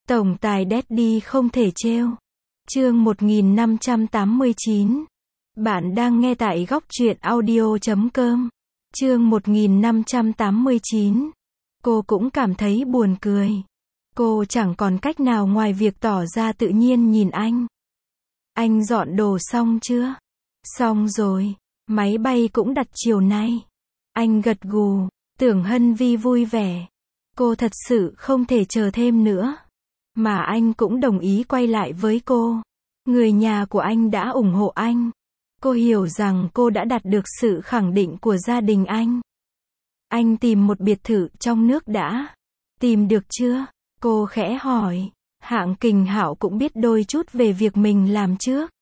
Tổng tài Daddy không thể trêu. Chương 1589. Bạn đang nghe tại góc truyện audio.com. Chương 1589. Cô cũng cảm thấy buồn cười. Cô chẳng còn cách nào ngoài việc tỏ ra tự nhiên nhìn anh. Anh dọn đồ xong chưa? Xong rồi. Máy bay cũng đặt chiều nay. Anh gật gù. Tưởng Hân Vi vui vẻ. Cô thật sự không thể chờ thêm nữa. Mà anh cũng đồng ý quay lại với cô. Người nhà của anh đã ủng hộ anh. Cô hiểu rằng cô đã đạt được sự khẳng định của gia đình anh. Anh tìm một biệt thự trong nước đã. Tìm được chưa? Cô khẽ hỏi. Hạng Kình Hạo cũng biết đôi chút về việc mình làm trước.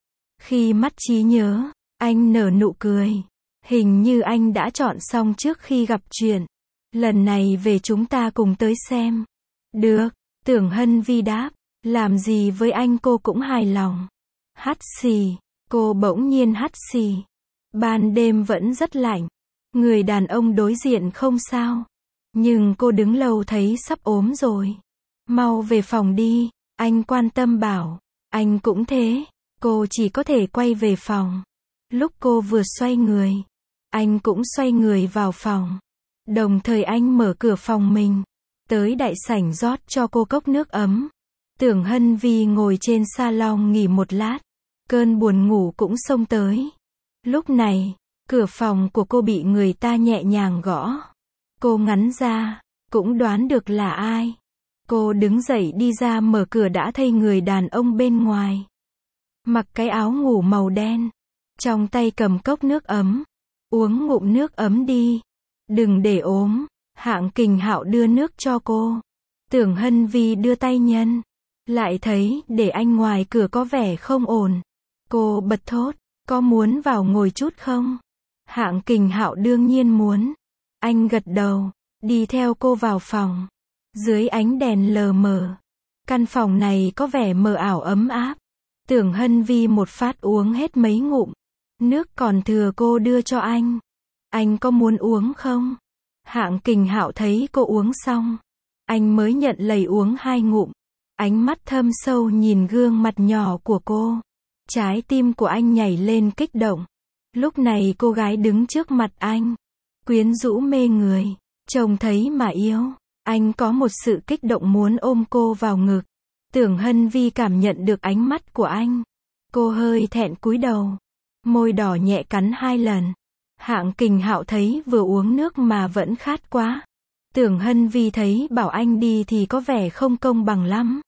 Khi mắt trí nhớ, anh nở nụ cười. Hình như anh đã chọn xong trước khi gặp chuyện. Lần này về chúng ta cùng tới xem. Được, Tưởng Hân Vi đáp. Làm gì với anh cô cũng hài lòng. Hắt xì, cô bỗng nhiên hắt xì. Ban đêm vẫn rất lạnh. Người đàn ông đối diện không sao. Nhưng cô đứng lâu thấy sắp ốm rồi. Mau về phòng đi, anh quan tâm bảo. Anh cũng thế. Cô chỉ có thể quay về phòng. Lúc cô vừa xoay người, anh cũng xoay người vào phòng. Đồng thời anh mở cửa phòng mình. Tới đại sảnh rót cho cô cốc nước ấm. Tưởng Hân Vi ngồi trên salon nghỉ một lát. Cơn buồn ngủ cũng xông tới. Lúc này, cửa phòng của cô bị người ta nhẹ nhàng gõ. Cô ngắn ra, cũng đoán được là ai. Cô đứng dậy đi ra mở cửa đã thấy người đàn ông bên ngoài. Mặc cái áo ngủ màu đen. Trong tay cầm cốc nước ấm. Uống ngụm nước ấm đi. Đừng để ốm. Hạng Kình Hạo đưa nước cho cô. Tưởng Hân Vi đưa tay nhân. Lại thấy, để anh ngoài cửa có vẻ không ổn. Cô bật thốt, có muốn vào ngồi chút không? Hạng Kình Hạo đương nhiên muốn. Anh gật đầu, đi theo cô vào phòng. Dưới ánh đèn lờ mờ. Căn phòng này có vẻ mờ ảo ấm áp. Tưởng Hân Vi một phát uống hết mấy ngụm. Nước còn thừa cô đưa cho anh. Anh có muốn uống không? Hạng Kình Hạo thấy cô uống xong. Anh mới nhận lấy uống 2 ngụm. Ánh mắt thâm sâu nhìn gương mặt nhỏ của cô. Trái tim của anh nhảy lên kích động. Lúc này cô gái đứng trước mặt anh. Quyến rũ mê người. Trông thấy mà yêu. Anh có một sự kích động muốn ôm cô vào ngực. Tưởng Hân Vi cảm nhận được ánh mắt của anh. Cô hơi thẹn cúi đầu. Môi đỏ nhẹ cắn 2 lần. Hạng Kình Hạo thấy vừa uống nước mà vẫn khát quá. Tưởng Hân Vi thấy bảo anh đi thì có vẻ không công bằng lắm.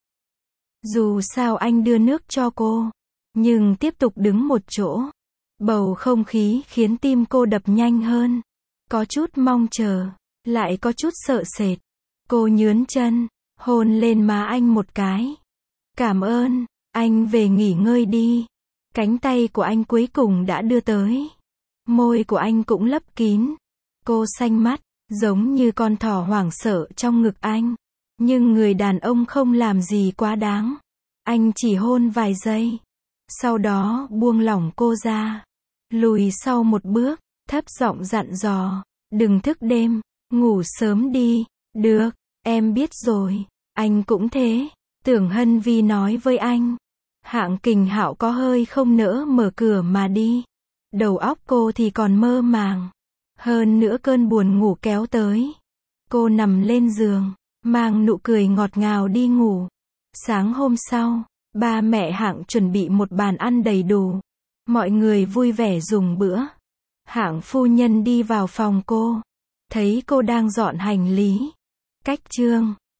Dù sao anh đưa nước cho cô. Nhưng tiếp tục đứng một chỗ. Bầu không khí khiến tim cô đập nhanh hơn. Có chút mong chờ. Lại có chút sợ sệt. Cô nhướn chân. Hôn lên má anh một cái. Cảm ơn. Anh về nghỉ ngơi đi. Cánh tay của anh cuối cùng đã đưa tới. Môi của anh cũng lấp kín. Cô xanh mắt. Giống như con thỏ hoảng sợ trong ngực anh. Nhưng người đàn ông không làm gì quá đáng. Anh chỉ hôn vài giây. Sau đó buông lỏng cô ra. Lùi sau một bước. Thấp giọng dặn dò. Đừng thức đêm. Ngủ sớm đi. Được. Em biết rồi. Anh cũng thế. Tưởng Hân Vi nói với anh. Hạng Kình Hạo có hơi không nỡ mở cửa mà đi. Đầu óc cô thì còn mơ màng. Hơn nữa cơn buồn ngủ kéo tới. Cô nằm lên giường. Mang nụ cười ngọt ngào đi ngủ. Sáng hôm sau, ba mẹ Hạng chuẩn bị một bàn ăn đầy đủ. Mọi người vui vẻ dùng bữa. Hạng phu nhân đi vào phòng cô. Thấy cô đang dọn hành lý. Cách trương,